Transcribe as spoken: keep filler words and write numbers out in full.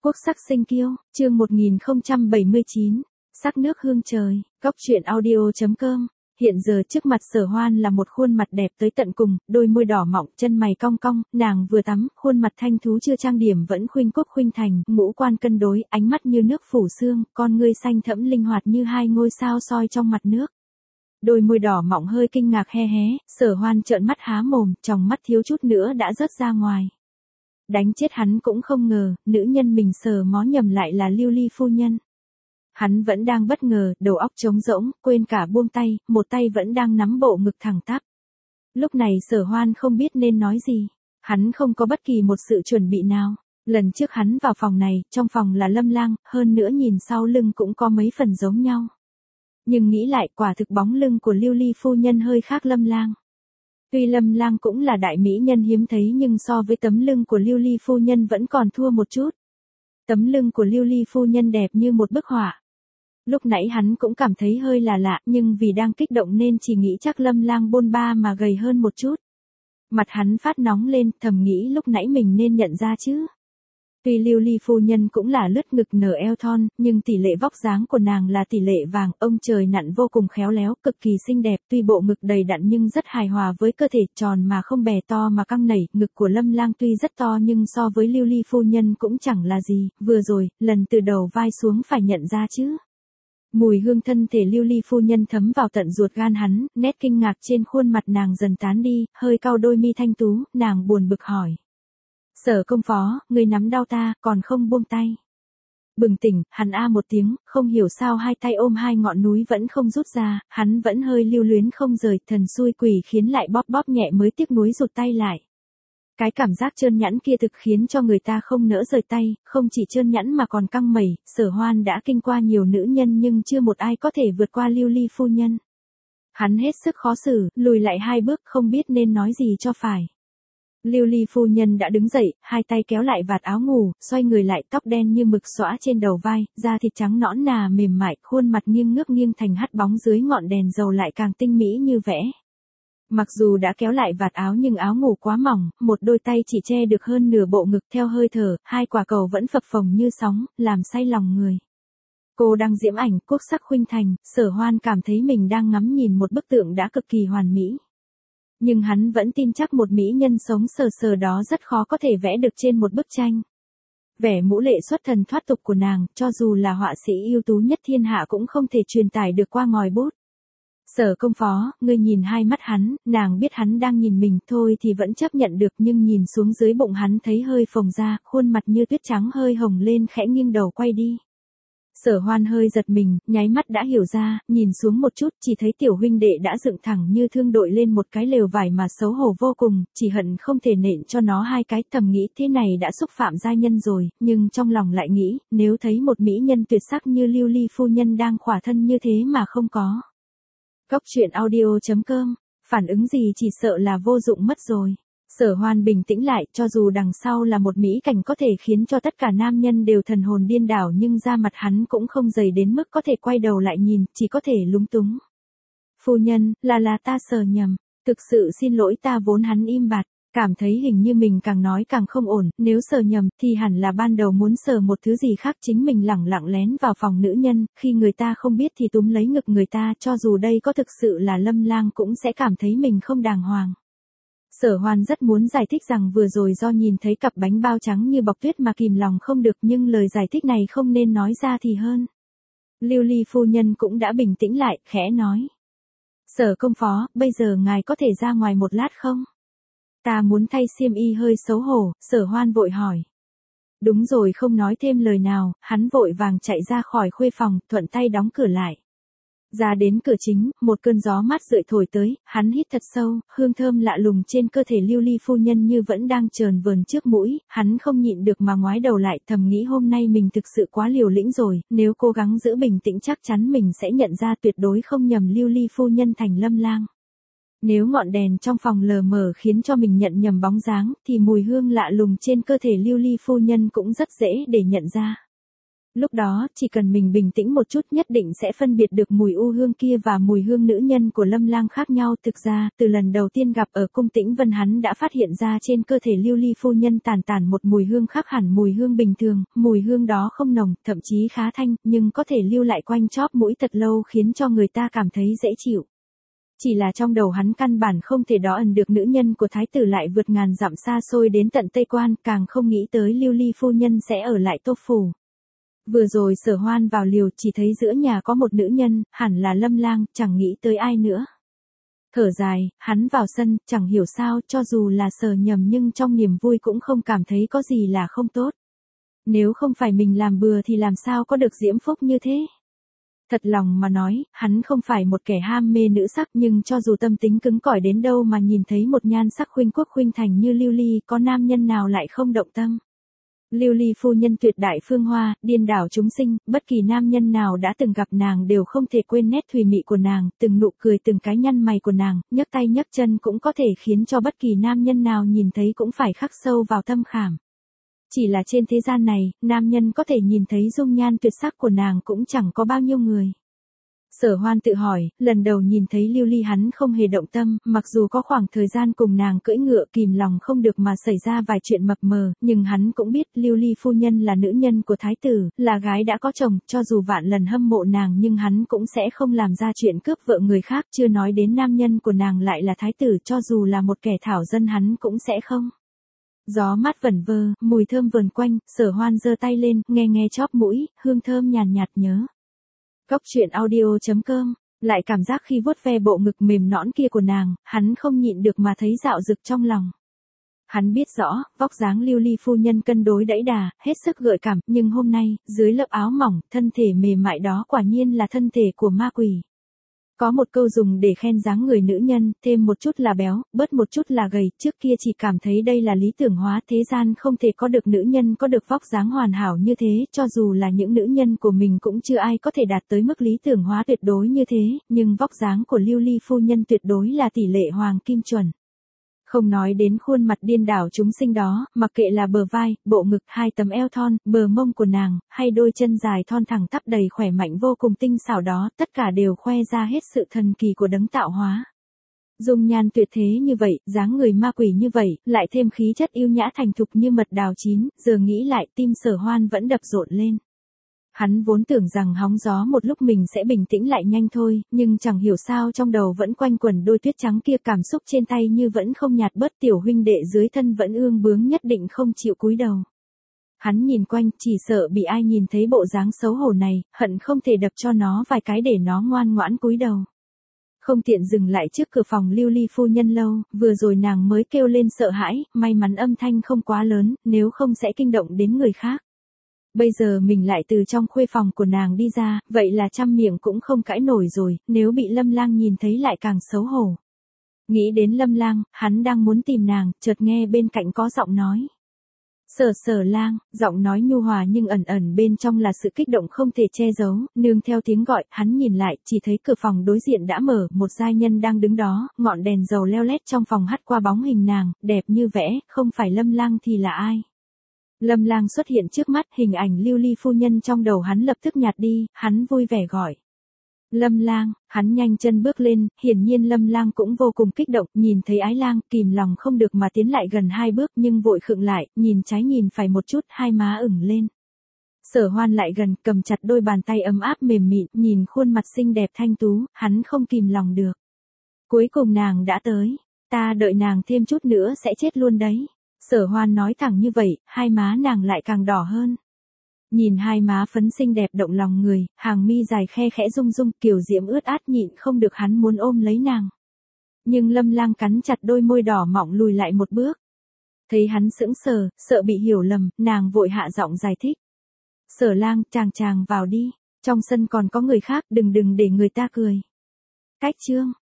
Quốc sắc sinh kiêu, chương một nghìn không trăm bảy mươi chín, sắc nước hương trời, góc truyện audio chấm com. Hiện giờ trước mặt Sở Hoan là một khuôn mặt đẹp tới tận cùng, đôi môi đỏ mọng, chân mày cong cong, nàng vừa tắm, khuôn mặt thanh thú chưa trang điểm vẫn khuynh quốc khuynh thành, ngũ quan cân đối, ánh mắt như nước phủ sương, con ngươi xanh thẫm linh hoạt như hai ngôi sao soi trong mặt nước. Đôi môi đỏ mọng hơi kinh ngạc he hé, Sở Hoan trợn mắt há mồm, tròng mắt thiếu chút nữa đã rớt ra ngoài. Đánh chết hắn cũng không ngờ, nữ nhân mình sờ mó nhầm lại là Lưu Ly phu nhân. Hắn vẫn đang bất ngờ, đầu óc trống rỗng, quên cả buông tay, một tay vẫn đang nắm bộ ngực thẳng tắp. Lúc này Sở Hoan không biết nên nói gì. Hắn không có bất kỳ một sự chuẩn bị nào. Lần trước hắn vào phòng này, trong phòng là Lâm Lang, hơn nữa nhìn sau lưng cũng có mấy phần giống nhau. Nhưng nghĩ lại quả thực bóng lưng của Lưu Ly phu nhân hơi khác Lâm Lang. Tuy Lâm Lang cũng là đại mỹ nhân hiếm thấy nhưng so với tấm lưng của Lưu Ly phu nhân vẫn còn thua một chút. Tấm lưng của Lưu Ly phu nhân đẹp như một bức họa. Lúc nãy hắn cũng cảm thấy hơi là lạ nhưng vì đang kích động nên chỉ nghĩ chắc Lâm Lang bôn ba mà gầy hơn một chút. Mặt hắn phát nóng lên, thầm nghĩ lúc nãy mình nên nhận ra chứ. Tuy Lưu Ly phu nhân cũng là lướt ngực nở eo thon, nhưng tỷ lệ vóc dáng của nàng là tỷ lệ vàng, ông trời nặn vô cùng khéo léo, cực kỳ xinh đẹp, tuy bộ ngực đầy đặn nhưng rất hài hòa với cơ thể tròn mà không bè to mà căng nảy, ngực của Lâm Lang tuy rất to nhưng so với Lưu Ly phu nhân cũng chẳng là gì, vừa rồi, lần từ đầu vai xuống phải nhận ra chứ. Mùi hương thân thể Lưu Ly phu nhân thấm vào tận ruột gan hắn, nét kinh ngạc trên khuôn mặt nàng dần tán đi, hơi cau đôi mi thanh tú, nàng buồn bực hỏi. Sở công phó, người nắm đau ta, còn không buông tay. Bừng tỉnh, hắn a một tiếng, không hiểu sao hai tay ôm hai ngọn núi vẫn không rút ra, hắn vẫn hơi lưu luyến không rời, thần xui quỷ khiến lại bóp bóp nhẹ mới tiếc nuối rụt tay lại. Cái cảm giác trơn nhẵn kia thực khiến cho người ta không nỡ rời tay, không chỉ trơn nhẵn mà còn căng mẩy, Sở Hoan đã kinh qua nhiều nữ nhân nhưng chưa một ai có thể vượt qua Lưu Ly phu nhân. Hắn hết sức khó xử, lùi lại hai bước không biết nên nói gì cho phải. Lưu Ly phu nhân đã đứng dậy, hai tay kéo lại vạt áo ngủ, xoay người lại, tóc đen như mực xõa trên đầu vai, da thịt trắng nõn nà mềm mại, khuôn mặt nghiêng ngước nghiêng thành hắt bóng dưới ngọn đèn dầu lại càng tinh mỹ như vẽ. Mặc dù đã kéo lại vạt áo nhưng áo ngủ quá mỏng, một đôi tay chỉ che được hơn nửa bộ ngực theo hơi thở, hai quả cầu vẫn phập phồng như sóng, làm say lòng người. Cô đang diễm ảnh, quốc sắc khuynh thành, Sở Hoan cảm thấy mình đang ngắm nhìn một bức tượng đã cực kỳ hoàn mỹ. Nhưng hắn vẫn tin chắc một mỹ nhân sống sờ sờ đó rất khó có thể vẽ được trên một bức tranh. Vẻ mũ lệ xuất thần thoát tục của nàng, cho dù là họa sĩ ưu tú nhất thiên hạ cũng không thể truyền tải được qua ngòi bút. Sở công phó, ngươi nhìn hai mắt hắn, nàng biết hắn đang nhìn mình thôi thì vẫn chấp nhận được nhưng nhìn xuống dưới bụng hắn thấy hơi phồng ra, khuôn mặt như tuyết trắng hơi hồng lên khẽ nghiêng đầu quay đi. Sở Hoan hơi giật mình, nháy mắt đã hiểu ra, nhìn xuống một chút chỉ thấy tiểu huynh đệ đã dựng thẳng như thương đội lên một cái lều vải mà xấu hổ vô cùng, chỉ hận không thể nện cho nó hai cái, thầm nghĩ thế này đã xúc phạm giai nhân rồi, nhưng trong lòng lại nghĩ, nếu thấy một mỹ nhân tuyệt sắc như Lưu Ly phu nhân đang khỏa thân như thế mà không có. Góc truyện audio chấm com, phản ứng gì chỉ sợ là vô dụng mất rồi. Sở Hoan bình tĩnh lại, cho dù đằng sau là một mỹ cảnh có thể khiến cho tất cả nam nhân đều thần hồn điên đảo nhưng da mặt hắn cũng không dày đến mức có thể quay đầu lại nhìn, chỉ có thể lúng túng. Phu nhân, là là ta sờ nhầm, thực sự xin lỗi ta vốn hắn im bặt, cảm thấy hình như mình càng nói càng không ổn, nếu sờ nhầm thì hẳn là ban đầu muốn sờ một thứ gì khác chính mình lẳng lặng lén vào phòng nữ nhân, khi người ta không biết thì túm lấy ngực người ta cho dù đây có thực sự là Lâm Lang cũng sẽ cảm thấy mình không đàng hoàng. Sở Hoan rất muốn giải thích rằng vừa rồi do nhìn thấy cặp bánh bao trắng như bọc tuyết mà kìm lòng không được nhưng lời giải thích này không nên nói ra thì hơn. Lưu Ly phu nhân cũng đã bình tĩnh lại, khẽ nói. Sở công phó, bây giờ ngài có thể ra ngoài một lát không? Ta muốn thay xiêm y hơi xấu hổ, Sở Hoan vội hỏi. Đúng rồi không nói thêm lời nào, hắn vội vàng chạy ra khỏi khuê phòng, thuận tay đóng cửa lại. Ra đến cửa chính, một cơn gió mát rượi thổi tới, hắn hít thật sâu, hương thơm lạ lùng trên cơ thể Lưu Ly phu nhân như vẫn đang chờn vờn trước mũi, hắn không nhịn được mà ngoái đầu lại, thầm nghĩ hôm nay mình thực sự quá liều lĩnh rồi, nếu cố gắng giữ bình tĩnh chắc chắn mình sẽ nhận ra tuyệt đối không nhầm Lưu Ly phu nhân thành Lâm Lang. Nếu ngọn đèn trong phòng lờ mờ khiến cho mình nhận nhầm bóng dáng, thì mùi hương lạ lùng trên cơ thể Lưu Ly phu nhân cũng rất dễ để nhận ra. Lúc đó, chỉ cần mình bình tĩnh một chút nhất định sẽ phân biệt được mùi u hương kia và mùi hương nữ nhân của Lâm Lang khác nhau. Thực ra, từ lần đầu tiên gặp ở cung Tĩnh Vân hắn đã phát hiện ra trên cơ thể Lưu Ly phu nhân tản tản một mùi hương khác hẳn mùi hương bình thường, mùi hương đó không nồng, thậm chí khá thanh, nhưng có thể lưu lại quanh chóp mũi thật lâu khiến cho người ta cảm thấy dễ chịu. Chỉ là trong đầu hắn căn bản không thể đo ẩn được nữ nhân của thái tử lại vượt ngàn dặm xa xôi đến tận Tây Quan, càng không nghĩ tới Lưu Ly phu nhân sẽ ở lại Tô Phủ. Vừa rồi Sở Hoan vào liều chỉ thấy giữa nhà có một nữ nhân, hẳn là Lâm Lang, chẳng nghĩ tới ai nữa. Thở dài, hắn vào sân, chẳng hiểu sao, cho dù là Sở Nhầm nhưng trong niềm vui cũng không cảm thấy có gì là không tốt. Nếu không phải mình làm bừa thì làm sao có được diễm phúc như thế? Thật lòng mà nói, hắn không phải một kẻ ham mê nữ sắc nhưng cho dù tâm tính cứng cỏi đến đâu mà nhìn thấy một nhan sắc khuynh quốc khuynh thành như Lưu Ly, có nam nhân nào lại không động tâm. Lưu Ly phu nhân tuyệt đại phương hoa, điên đảo chúng sinh, bất kỳ nam nhân nào đã từng gặp nàng đều không thể quên nét thùy mị của nàng, từng nụ cười từng cái nhăn mày của nàng, nhấc tay nhấc chân cũng có thể khiến cho bất kỳ nam nhân nào nhìn thấy cũng phải khắc sâu vào tâm khảm. Chỉ là trên thế gian này, nam nhân có thể nhìn thấy dung nhan tuyệt sắc của nàng cũng chẳng có bao nhiêu người. Sở Hoan tự hỏi, lần đầu nhìn thấy Lưu Ly hắn không hề động tâm, mặc dù có khoảng thời gian cùng nàng cưỡi ngựa kìm lòng không được mà xảy ra vài chuyện mập mờ, nhưng hắn cũng biết Lưu Ly phu nhân là nữ nhân của thái tử, là gái đã có chồng, cho dù vạn lần hâm mộ nàng nhưng hắn cũng sẽ không làm ra chuyện cướp vợ người khác, chưa nói đến nam nhân của nàng lại là thái tử, cho dù là một kẻ thảo dân hắn cũng sẽ không. Gió mát vẩn vơ, mùi thơm vờn quanh, Sở Hoan giơ tay lên, nghe nghe chóp mũi, hương thơm nhàn nhạt, nhạt nhớ. Góc truyện audio chấm com, lại cảm giác khi vuốt ve bộ ngực mềm nõn kia của nàng, hắn không nhịn được mà thấy dạo dực trong lòng. Hắn biết rõ, vóc dáng Lưu Ly phu nhân cân đối đẫy đà, hết sức gợi cảm, nhưng hôm nay, dưới lớp áo mỏng, thân thể mềm mại đó quả nhiên là thân thể của ma quỷ. Có một câu dùng để khen dáng người nữ nhân, thêm một chút là béo, bớt một chút là gầy, trước kia chỉ cảm thấy đây là lý tưởng hóa, thế gian không thể có được nữ nhân có được vóc dáng hoàn hảo như thế, cho dù là những nữ nhân của mình cũng chưa ai có thể đạt tới mức lý tưởng hóa tuyệt đối như thế, nhưng vóc dáng của Lưu Ly phu nhân tuyệt đối là tỷ lệ hoàng kim chuẩn. Không nói đến khuôn mặt điên đảo chúng sinh đó, mặc kệ là bờ vai, bộ ngực, hai tấm eo thon, bờ mông của nàng, hay đôi chân dài thon thẳng tắp đầy khỏe mạnh vô cùng tinh xảo đó, tất cả đều khoe ra hết sự thần kỳ của đấng tạo hóa. Dung nhan tuyệt thế như vậy, dáng người ma quỷ như vậy, lại thêm khí chất yêu nhã thành thục như mật đào chín, giờ nghĩ lại tim Sở Hoan vẫn đập rộn lên. Hắn vốn tưởng rằng hóng gió một lúc mình sẽ bình tĩnh lại nhanh thôi, nhưng chẳng hiểu sao trong đầu vẫn quanh quẩn đôi tuyết trắng kia, cảm xúc trên tay như vẫn không nhạt bớt, tiểu huynh đệ dưới thân vẫn ương bướng nhất định không chịu cúi đầu. Hắn nhìn quanh, chỉ sợ bị ai nhìn thấy bộ dáng xấu hổ này, hận không thể đập cho nó vài cái để nó ngoan ngoãn cúi đầu. Không tiện dừng lại trước cửa phòng Lưu Ly phu nhân lâu, vừa rồi nàng mới kêu lên sợ hãi, may mắn âm thanh không quá lớn, nếu không sẽ kinh động đến người khác. Bây giờ mình lại từ trong khuê phòng của nàng đi ra, vậy là trăm miệng cũng không cãi nổi rồi, nếu bị Lâm Lang nhìn thấy lại càng xấu hổ. Nghĩ đến Lâm Lang, hắn đang muốn tìm nàng, chợt nghe bên cạnh có giọng nói. Sở Sở Lang, giọng nói nhu hòa nhưng ẩn ẩn bên trong là sự kích động không thể che giấu, nương theo tiếng gọi, hắn nhìn lại, chỉ thấy cửa phòng đối diện đã mở, một giai nhân đang đứng đó, ngọn đèn dầu leo lét trong phòng hắt qua bóng hình nàng, đẹp như vẽ, không phải Lâm Lang thì là ai? Lâm Lang xuất hiện trước mắt, hình ảnh Lưu Ly phu nhân trong đầu hắn lập tức nhạt đi, hắn vui vẻ gọi. Lâm Lang, hắn nhanh chân bước lên, hiển nhiên Lâm Lang cũng vô cùng kích động, nhìn thấy Ái Lang, kìm lòng không được mà tiến lại gần hai bước nhưng vội khựng lại, nhìn trái nhìn phải một chút, hai má ửng lên. Sở Hoan lại gần, cầm chặt đôi bàn tay ấm áp mềm mịn, nhìn khuôn mặt xinh đẹp thanh tú, hắn không kìm lòng được. Cuối cùng nàng đã tới, ta đợi nàng thêm chút nữa sẽ chết luôn đấy. Sở Hoan nói thẳng như vậy, hai má nàng lại càng đỏ hơn. Nhìn hai má phấn xinh đẹp động lòng người, hàng mi dài khe khẽ rung rung, kiều diễm ướt át nhịn không được hắn muốn ôm lấy nàng. Nhưng Lâm Lang cắn chặt đôi môi đỏ mọng lùi lại một bước. Thấy hắn sững sờ, sợ bị hiểu lầm, nàng vội hạ giọng giải thích. Sở Lang, chàng chàng vào đi, trong sân còn có người khác, đừng đừng để người ta cười. Cách chương